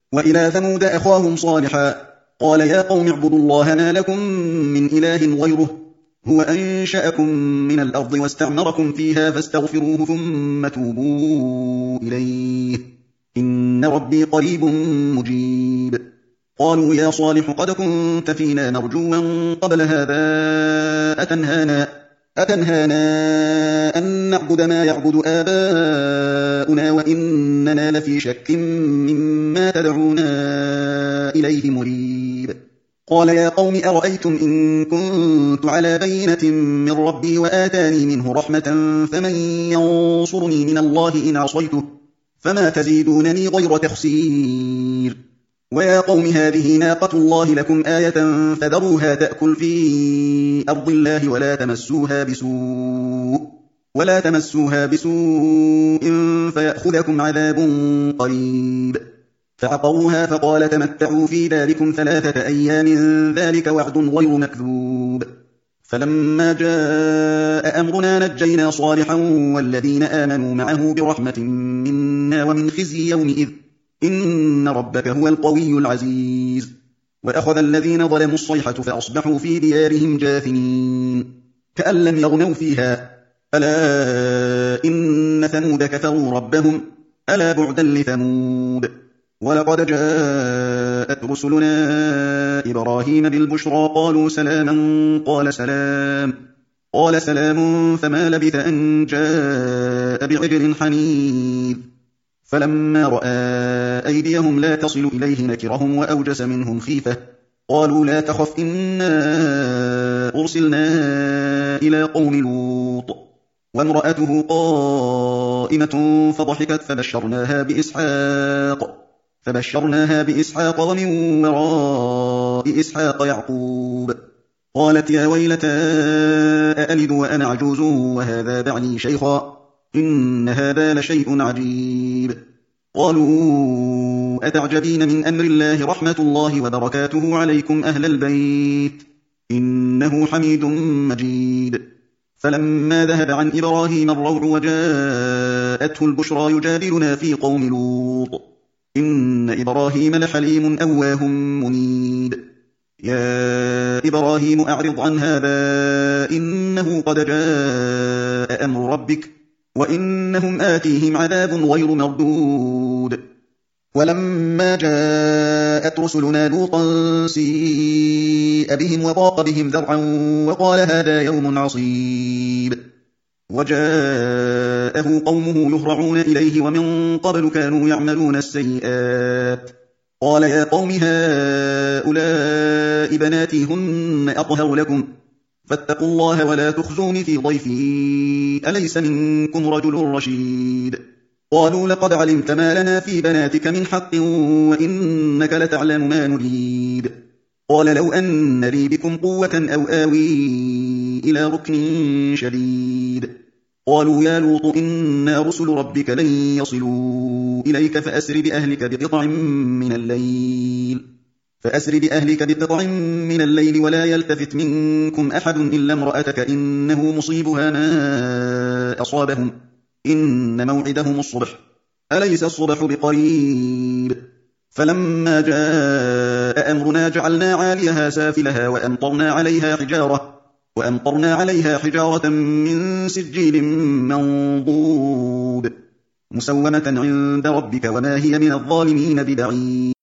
وإلى ثمود أخاهم صالحا قال يا قوم اعبدوا الله ما لكم من إله غيره هو أنشأكم من الأرض واستعمركم فيها فاستغفروه ثم توبوا إليه إن ربي قريب مجيب. قالوا يا صالح قد كنت فينا مرجوا قبل هذا أتنهانا أن نعبد ما يعبد آباؤنا وإننا لفي شك مما تدعونا إليه مريب. قال يا قوم أرأيتم إن كنت على بينة من ربي وآتاني منه رحمة فمن ينصرني من الله إن عصيته فما تزيدونني غير تخسير. ويا قوم هذه ناقة الله لكم آية فذروها تأكل في أرض الله ولا تمسوها بسوء فيأخذكم عذاب قريب. فعقروها فقال تمتعوا في داركم 3 أيام ذلك وعد غير مكذوب. فلما جاء أمرنا نجينا صالحا والذين آمنوا معه برحمة منا ومن خزي يومئذ إن ربك هو القوي العزيز. وأخذ الذين ظلموا الصيحة فأصبحوا في ديارهم جاثمين كأن لم يغنوا فيها ألا إن ثمود كفروا ربهم ألا بعدا لثمود. ولقد جاءت رسلنا إبراهيم بالبشرى قالوا سلاما قال سلام فما لبث أن جاء بعجل حنيذ. فلما رأى أيديهم لا تصل إليه نكرهم وأوجس منهم خيفة قالوا لا تخف إنا أرسلنا إلى قوم لوط وامرأته قائمة فضحكت فبشرناها بإسحاق ومن وراء إسحاق يعقوب. قالت يا ويلتى أألد وأنا عجوز وهذا بعلي شيخا إن هذا لشيء عجيب. قالوا أتعجبين من أمر الله رحمة الله وبركاته عليكم أهل البيت إنه حميد مجيد. فلما ذهب عن إبراهيم الروع وجاءته البشرى يجادلنا في قوم لوط إن إبراهيم لحليم أواه منيب. يا إبراهيم أعرض عن هذا إنه قد جاء أمر ربك وإنهم آتيهم عذاب غير مردود. ولما جاءت رسلنا لوطا سيء بهم وضاق بهم ذرعا وقال هذا يوم عصيب. وجاءه قومه يهرعون إليه ومن قبل كانوا يعملون السيئات قال يا قوم هؤلاء بناتي هن أطهر لكم فاتقوا الله ولا تخزون في ضيفي أليس منكم رجل رشيد. قالوا لقد علمت ما لنا في بناتك من حق وإنك لتعلم ما نريد. قال لو أن لي بكم قوة أو آوي إلى ركن شديد. قالوا يا لوط إنا رسل ربك لن يصلوا إليك فأسر بأهلك بقطع من الليل ولا يلتفت منكم أحد إلا امرأتك إنه مصيبها ما أصابهم إن موعدهم الصبح أليس الصبح بقريب. فلما جاء أمرنا جعلنا عاليها سافلها وأمطرنا عليها حجارة من سجيل منضود مسومة عند ربك وما هي من الظالمين ببعيد.